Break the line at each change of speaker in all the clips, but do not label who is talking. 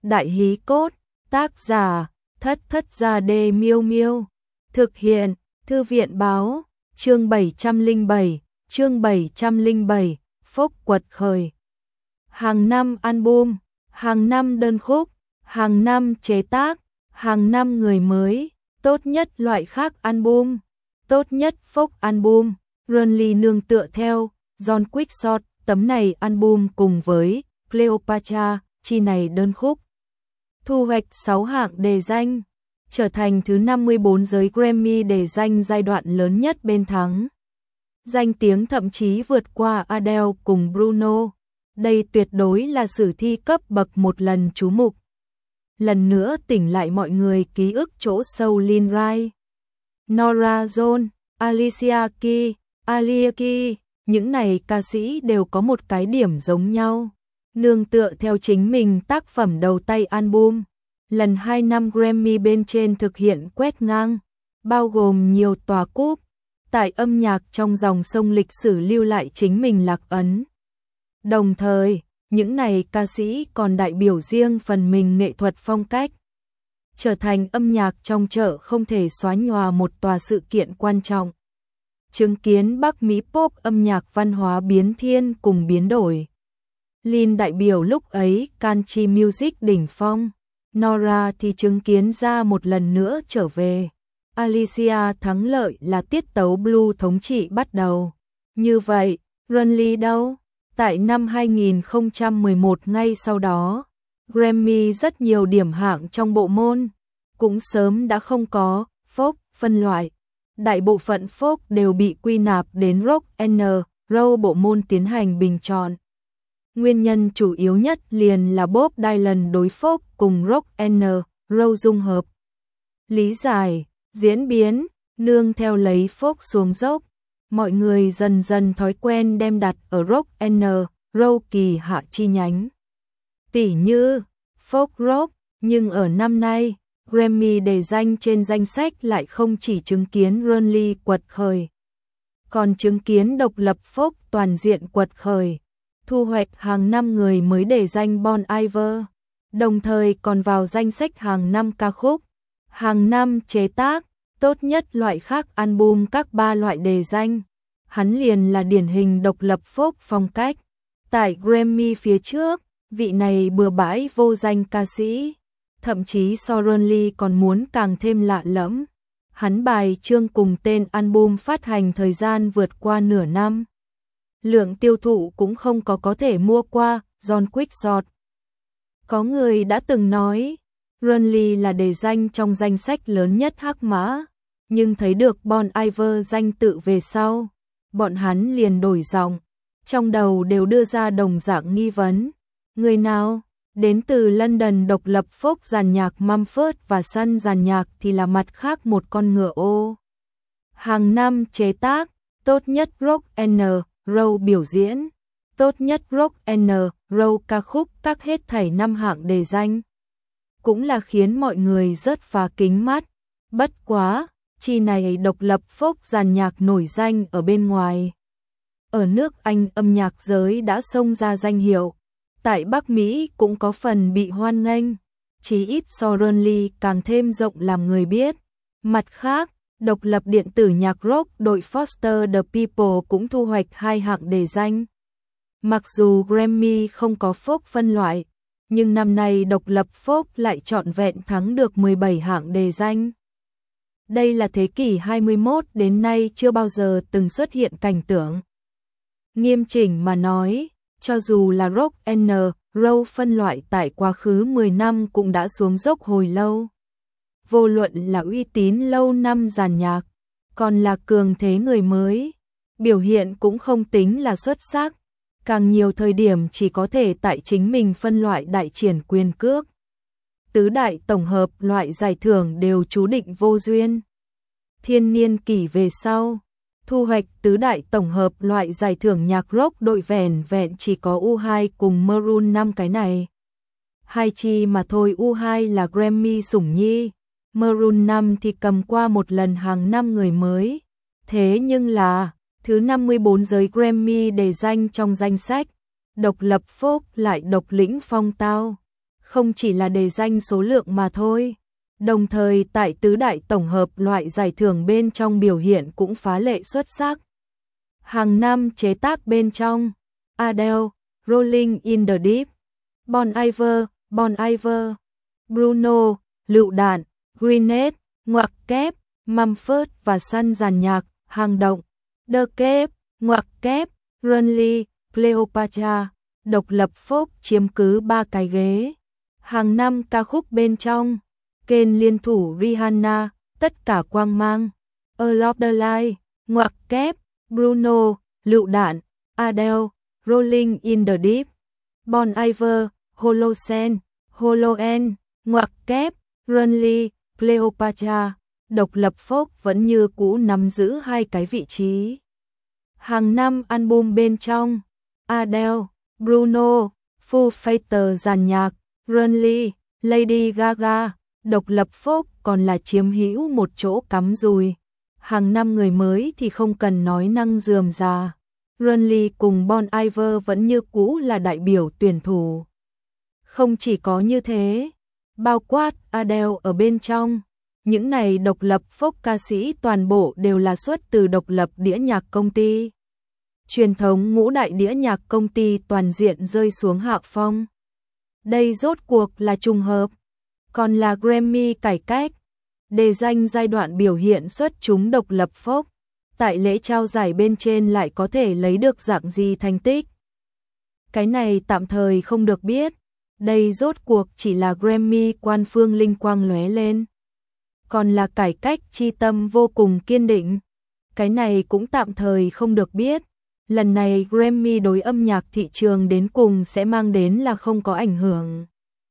Đại hí cốt, tác giả, Thất Thất Gia Đê Miêu Miêu. Thực hiện, Thư viện báo, chương 707, Phốc quật khởi. Hàng năm album, hàng năm đơn khúc, hàng năm chế tác, hàng năm người mới, tốt nhất loại khác album, tốt nhất Phốc album. Runly nương tựa theo John Quickshot, tấm này album cùng với Cleopatra, chi này đơn khúc. Thu hoạch 6 hạng đề danh, trở thành thứ 54 giới Grammy đề danh giai đoạn lớn nhất bên thắng. Danh tiếng thậm chí vượt qua Adele cùng Bruno. Đây tuyệt đối là sử thi cấp bậc một lần chú mục. Lần nữa tỉnh lại mọi người ký ức chỗ sâu Lynn Wright, Norah Jones, Alicia Keys, Alicia Keys, những này ca sĩ đều có một cái điểm giống nhau. Nương tựa theo chính mình tác phẩm đầu tay album, lần 2 năm Grammy bên trên thực hiện quét ngang, bao gồm nhiều tòa cúp, tại âm nhạc trong dòng sông lịch sử lưu lại chính mình lạc ấn. Đồng thời, những này ca sĩ còn đại biểu riêng phần mình nghệ thuật phong cách, trở thành âm nhạc trong chợ không thể xóa nhòa một tòa sự kiện quan trọng. Chứng kiến Bắc Mỹ pop âm nhạc văn hóa biến thiên cùng biến đổi. Lynn đại biểu lúc ấy country music đỉnh phong, Norah thì chứng kiến ra một lần nữa trở về. Alicia thắng lợi là tiết tấu blue thống trị bắt đầu. Như vậy, Runly đâu? Tại năm 2011 ngay sau đó, Grammy rất nhiều điểm hạng trong bộ môn, cũng sớm đã không có folk phân loại. Đại bộ phận folk đều bị quy nạp đến rock and roll bộ môn tiến hành bình chọn. Nguyên nhân chủ yếu nhất liền là Bob Dylan đối folk cùng rock and roll dung hợp. Lý giải, diễn biến, nương theo lấy folk xuống dốc, mọi người dần dần thói quen đem đặt ở rock and roll kỳ hạ chi nhánh. Tỉ như folk rock, nhưng ở năm nay, Grammy đề danh trên danh sách lại không chỉ chứng kiến Runly quật khởi, còn chứng kiến độc lập folk toàn diện quật khởi, thu hoạch hàng năm người mới đề danh Bon Iver, đồng thời còn vào danh sách hàng năm ca khúc, hàng năm chế tác, tốt nhất loại khác album các 3 loại đề danh. Hắn liền là điển hình độc lập folk phong cách. Tại Grammy phía trước, vị này bừa bãi vô danh ca sĩ, thậm chí so Runly còn muốn càng thêm lạ lẫm. Hắn bài chương cùng tên album phát hành thời gian vượt qua nửa năm. Lượng tiêu thụ cũng không có thể mua qua John Quickshot. Có người đã từng nói, Runly là đề danh trong danh sách lớn nhất hắc mã, nhưng thấy được Bon Iver danh tự về sau, bọn hắn liền đổi giọng, trong đầu đều đưa ra đồng dạng nghi vấn. Người nào? Đến từ London độc lập folk dàn nhạc Mumford và Sons dàn nhạc thì là mặt khác một con ngựa ô. Hàng năm chế tác, tốt nhất rock and roll biểu diễn, tốt nhất rock and roll ca khúc các hết thảy 5 hạng đề danh. Cũng là khiến mọi người rất phá kính mắt. Bất quá, chi này độc lập folk dàn nhạc nổi danh ở bên ngoài. Ở nước Anh âm nhạc giới đã xông ra danh hiệu. Tại Bắc Mỹ cũng có phần bị hoan nghênh, chí ít so Runly càng thêm rộng làm người biết. Mặt khác, độc lập điện tử nhạc rock đội Foster the People cũng thu hoạch 2 hạng đề danh. Mặc dù Grammy không có folk phân loại, nhưng năm nay độc lập folk lại trọn vẹn thắng được 17 hạng đề danh. Đây là thế kỷ 21 đến nay chưa bao giờ từng xuất hiện cảnh tượng. Nghiêm chỉnh mà nói, cho dù là rock and roll phân loại tại quá khứ 10 năm cũng đã xuống dốc hồi lâu. Vô luận là uy tín lâu năm dàn nhạc, còn là cường thế người mới, biểu hiện cũng không tính là xuất sắc, càng nhiều thời điểm chỉ có thể tại chính mình phân loại đại triển quyền cước. Tứ đại tổng hợp loại giải thưởng đều chú định vô duyên. Thiên niên kỷ về sau, thu hoạch tứ đại tổng hợp loại giải thưởng nhạc rock đội vẻn vẹn chỉ có U2 cùng Maroon 5 cái này. Hai chi mà thôi, U2 là Grammy sủng nhi, Maroon 5 thì cầm qua một lần hàng năm người mới. Thế nhưng là, thứ 54 giới Grammy đề danh trong danh sách, độc lập folk lại độc lĩnh phong tao. không chỉ là đề danh số lượng mà thôi. Đồng thời tại tứ đại tổng hợp loại giải thưởng bên trong biểu hiện cũng phá lệ xuất sắc. Hàng năm chế tác bên trong Adele, Rolling in the Deep, Bon Iver, Bruno, Lựu Đạn, Grenade, ngoặc kép, Mumford và Sons dàn nhạc, Hang Động, The Cave, ngoặc kép, Runly, Cleopatra, độc lập folk chiếm cứ 3 cái ghế. Hàng năm ca khúc bên trong Kane liên thủ Rihanna, Tất cả quang mang, A Love the Light, ngoặc kép, Bruno, Lựu Đạn, Adele, Rolling in the Deep, Bon Iver, Holoen, ngoặc kép, Runly, Cleopatra, độc lập folk vẫn như cũ nắm giữ 2 cái vị trí. Hàng năm album bên trong Adele, Bruno, Foo Fighters dàn nhạc, Runly, Lady Gaga, độc lập folk còn là chiếm hữu một chỗ cắm rùi. Hàng năm người mới thì không cần nói năng rườm rà. Runly cùng Bon Iver vẫn như cũ là đại biểu tuyển thủ. Không chỉ có như thế, bao quát Adele ở bên trong, những này độc lập folk ca sĩ toàn bộ đều là xuất từ độc lập đĩa nhạc công ty. Truyền thống ngũ đại đĩa nhạc công ty toàn diện rơi xuống hạ phong. Đây rốt cuộc là trùng hợp, còn là Grammy cải cách, đề danh giai đoạn biểu hiện xuất chúng độc lập folk. Tại lễ trao giải bên trên lại có thể lấy được dạng gì thành tích. Cái này tạm thời không được biết, đây rốt cuộc chỉ là Grammy quan phương linh quang lóe lên. Còn là cải cách chi tâm vô cùng kiên định, cái này cũng tạm thời không được biết. Lần này Grammy đối âm nhạc thị trường đến cùng sẽ mang đến là không có ảnh hưởng.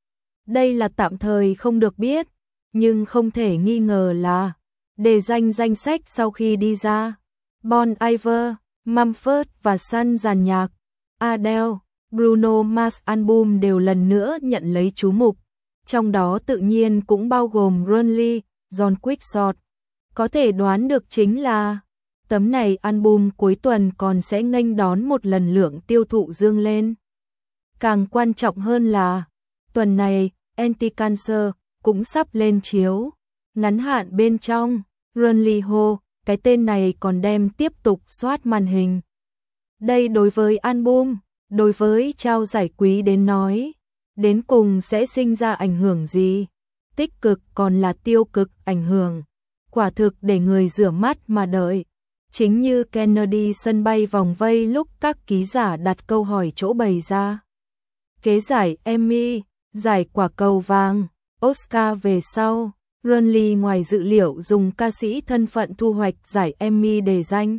Đây là tạm thời không được biết, nhưng không thể nghi ngờ là đề danh sách sau khi đi ra, Bon Iver, Mumford và Sons dàn nhạc, Adele, Bruno Mars album đều lần nữa nhận lấy chú mục, trong đó tự nhiên cũng bao gồm Runly, John Quickshot. Có thể đoán được chính là tấm này album cuối tuần còn sẽ nghênh đón một lần lượng tiêu thụ dương lên. Càng quan trọng hơn là tuần này Anti-Cancer cũng sắp lên chiếu. Ngắn hạn bên trong Runly Ho, cái tên này còn đem tiếp tục soát màn hình. Đây đối với album, đối với trao giải quý đến nói, đến cùng sẽ sinh ra ảnh hưởng gì? Tích cực còn là tiêu cực ảnh hưởng. Quả thực để người rửa mắt mà đợi. Chính như Kennedy sân bay vòng vây lúc các ký giả đặt câu hỏi chỗ bày ra. Kế giải Emmy, giải quả cầu vàng, Oscar về sau, Runly ngoài dự liệu dùng ca sĩ thân phận thu hoạch giải Emmy đề danh.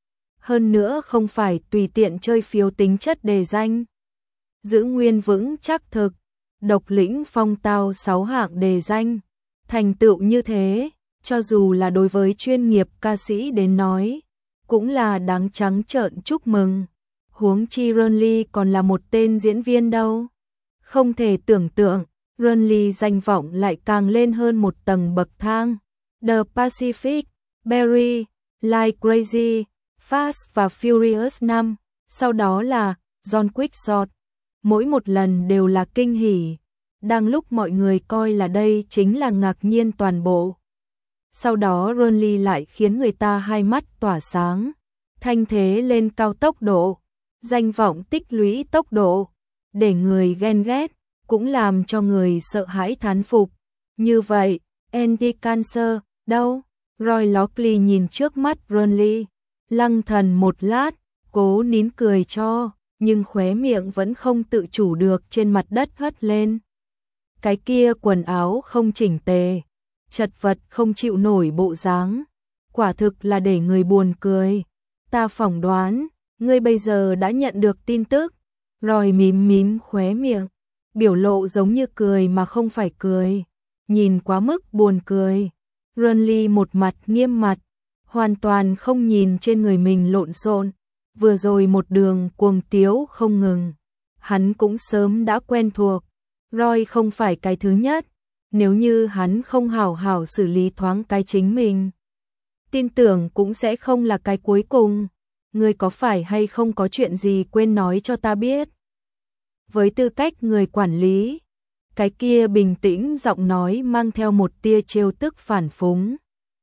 Hơn nữa không phải tùy tiện chơi phiếu tính chất đề danh. Giữ nguyên vững chắc thực, độc lĩnh phong tao 6 hạng đề danh. Thành tựu như thế, cho dù là đối với chuyên nghiệp ca sĩ đến nói, cũng là đáng trắng trợn chúc mừng. Huống chi Runly còn là một tên diễn viên đâu. Không thể tưởng tượng, Runly danh vọng lại càng lên hơn một tầng bậc thang. The Pacific, Barry, Like Crazy, Fast và Furious 5, sau đó là John Quickshot. Mỗi một lần đều là kinh hỉ, đang lúc mọi người coi là đây chính là ngạc nhiên toàn bộ. Sau đó Runly lại khiến người ta hai mắt tỏa sáng, thanh thế lên cao tốc độ, danh vọng tích lũy tốc độ, để người ghen ghét, cũng làm cho người sợ hãi thán phục. Như vậy, Anti-Cancer, đâu? Roy Lockley nhìn trước mắt Runly, lăng thần một lát, cố nín cười cho, nhưng khóe miệng vẫn không tự chủ được trên mặt đất hất lên. Cái kia quần áo không chỉnh tề, chật vật không chịu nổi bộ dáng, quả thực là để người buồn cười. Ta phỏng đoán, ngươi bây giờ đã nhận được tin tức. Roy mím khóe miệng, biểu lộ giống như cười mà không phải cười, nhìn quá mức buồn cười. Runly một mặt nghiêm mặt, hoàn toàn không nhìn trên người mình lộn xộn, vừa rồi một đường cuồng tiếu không ngừng. Hắn cũng sớm đã quen thuộc, Roy không phải cái thứ nhất, nếu như hắn không hảo hảo xử lý thoáng cái chính mình, tin tưởng cũng sẽ không là cái cuối cùng. Ngươi có phải hay không có chuyện gì quên nói cho ta biết? Với tư cách người quản lý, Cái kia bình tĩnh giọng nói mang theo một tia trêu tức phản phúng.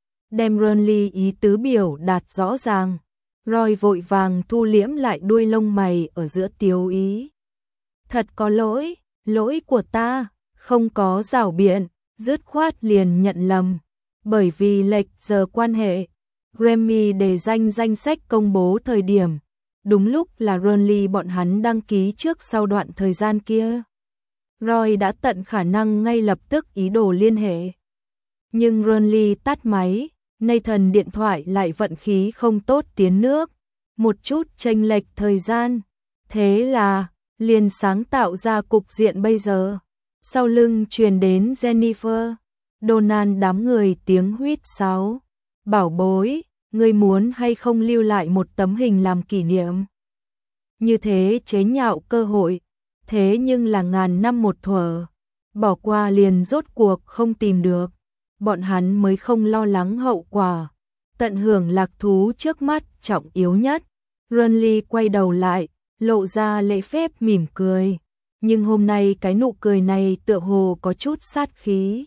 Đem Renly ý tứ biểu đạt rõ ràng. Roy vội vàng thu liễm lại đuôi lông mày ở giữa tiếu ý. Thật có lỗi, lỗi của ta, không có rảo biện, dứt khoát liền nhận lầm. Bởi vì lệch giờ quan hệ, Grammy đề danh sách công bố thời điểm, đúng lúc là Renly bọn hắn đăng ký trước sau đoạn thời gian kia. Roy đã tận khả năng ngay lập tức ý đồ liên hệ. Nhưng Renly tắt máy, Nathan điện thoại lại vận khí không tốt tiến nước, một chút chênh lệch thời gian. Thế là, liền sáng tạo ra cục diện bây giờ. Sau lưng truyền đến Jennifer, Donald đám người tiếng huýt sáo. Bảo bối, ngươi muốn hay không lưu lại một tấm hình làm kỷ niệm? Như thế chế nhạo cơ hội, thế nhưng là ngàn năm một thuở. Bỏ qua liền rốt cuộc không tìm được. Bọn hắn mới không lo lắng hậu quả. Tận hưởng lạc thú trước mắt trọng yếu nhất. Renly quay đầu lại, lộ ra lễ phép mỉm cười. Nhưng hôm nay cái nụ cười này tựa hồ có chút sát khí.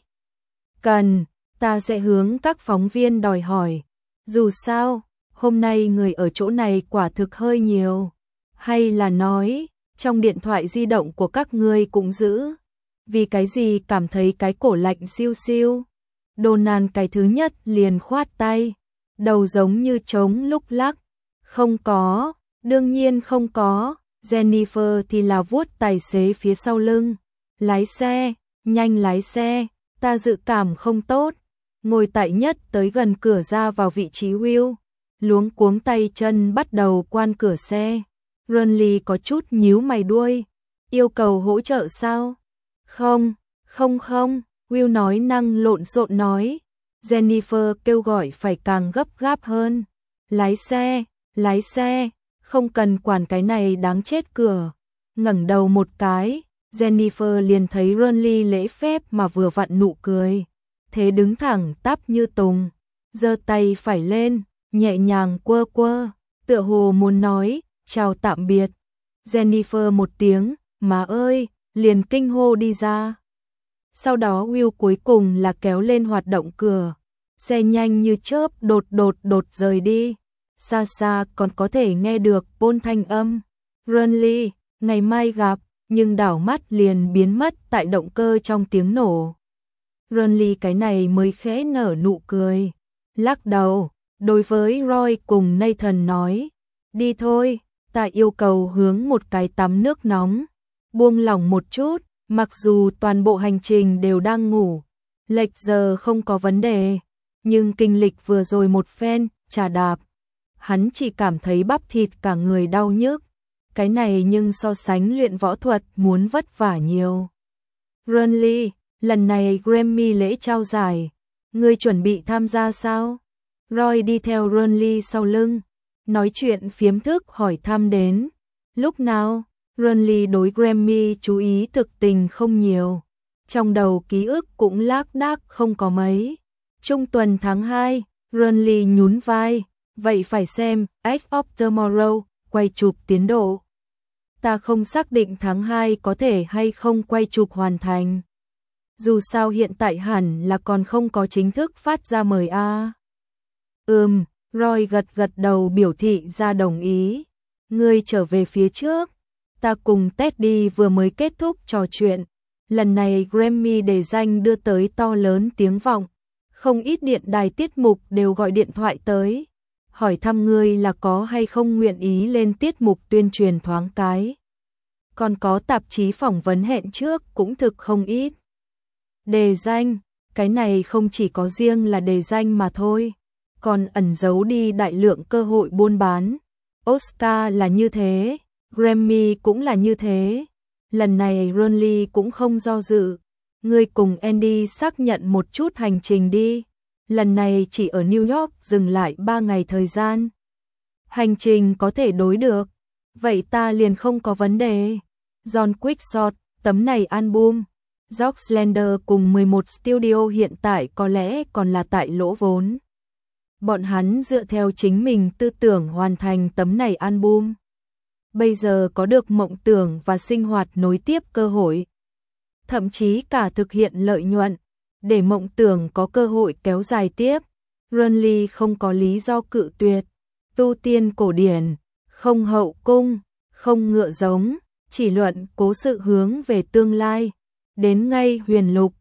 Cần, ta sẽ hướng các phóng viên đòi hỏi. Dù sao, hôm nay người ở chỗ này quả thực hơi nhiều. Hay là nói, trong điện thoại di động của các ngươi cũng giữ. Vì cái gì cảm thấy cái cổ lạnh siêu siêu. Donald cái thứ nhất liền khoát tay. Đầu giống như trống lúc lắc. Không có, đương nhiên không có. Jennifer thì là vuốt tài xế phía sau lưng. Lái xe, nhanh lái xe, ta dự cảm không tốt. Ngồi tại nhất tới gần cửa ra vào vị trí Will. Luống cuống tay chân bắt đầu quan cửa xe. Renly có chút nhíu mày đuôi. Yêu cầu hỗ trợ sao? Không, Will nói năng lộn xộn nói. Jennifer kêu gọi phải càng gấp gáp hơn. Lái xe, không cần quản cái này đáng chết cửa. Ngẩng đầu một cái, Jennifer liền thấy Renly lễ phép mà vừa vặn nụ cười. Thế đứng thẳng tắp như tùng, giơ tay phải lên, nhẹ nhàng quơ quơ, tựa hồ muốn nói, chào tạm biệt. Jennifer một tiếng, má ơi, liền kinh hô đi ra. Sau đó Will cuối cùng là kéo lên hoạt động cửa. Xe nhanh như chớp đột rời đi. Xa xa còn có thể nghe được Paul thanh âm. Renly, ngày mai gặp, nhưng đảo mắt liền biến mất tại động cơ trong tiếng nổ. Renly cái này mới khẽ nở nụ cười. Lắc đầu, đối với Roy cùng Nathan nói. Đi thôi, ta yêu cầu hướng một cái tắm nước nóng. Buông lỏng một chút, mặc dù toàn bộ hành trình đều đang ngủ. Lệch giờ không có vấn đề. Nhưng kinh lịch vừa rồi một phen, trà đạp. Hắn chỉ cảm thấy bắp thịt cả người đau nhức. Cái này nhưng so sánh luyện võ thuật muốn vất vả nhiều. Renly, lần này Grammy lễ trao giải, ngươi chuẩn bị tham gia sao? Roy đi theo Renly sau lưng, nói chuyện phiếm thức hỏi thăm đến. Lúc nào, Renly đối Grammy chú ý thực tình không nhiều. Trong đầu ký ức cũng lác đác không có mấy. Trung tuần tháng 2, Renly nhún vai. Vậy phải xem Edge of Tomorrow quay chụp tiến độ. Ta không xác định tháng 2 có thể hay không quay chụp hoàn thành. Dù sao hiện tại hẳn là còn không có chính thức phát ra mời a. Roy gật đầu biểu thị ra đồng ý. Ngươi trở về phía trước. Ta cùng Teddy vừa mới kết thúc trò chuyện. Lần này Grammy đề danh đưa tới to lớn tiếng vọng. Không ít điện đài tiết mục đều gọi điện thoại tới. Hỏi thăm ngươi là có hay không nguyện ý lên tiết mục tuyên truyền thoáng cái. Còn có tạp chí phỏng vấn hẹn trước cũng thực không ít. Đề danh, cái này không chỉ có riêng là đề danh mà thôi, còn ẩn giấu đi đại lượng cơ hội buôn bán. Oscar là như thế, Grammy cũng là như thế. Lần này Renly cũng không do dự. Ngươi cùng Andy xác nhận một chút hành trình đi. Lần này chỉ ở New York dừng lại 3 ngày thời gian. Hành trình có thể đối được. Vậy ta liền không có vấn đề. John Quickshot, tấm này album. George Slender cùng 11 studio hiện tại có lẽ còn là tại lỗ vốn. Bọn hắn dựa theo chính mình tư tưởng hoàn thành tấm này album. Bây giờ có được mộng tưởng và sinh hoạt nối tiếp cơ hội. thậm chí cả thực hiện lợi nhuận, để mộng tưởng có cơ hội kéo dài tiếp. Renly không có lý do cự tuyệt. Tu tiên cổ điển, không hậu cung, không ngựa giống, chỉ luận cố sự hướng về tương lai. Đến ngay huyền lục,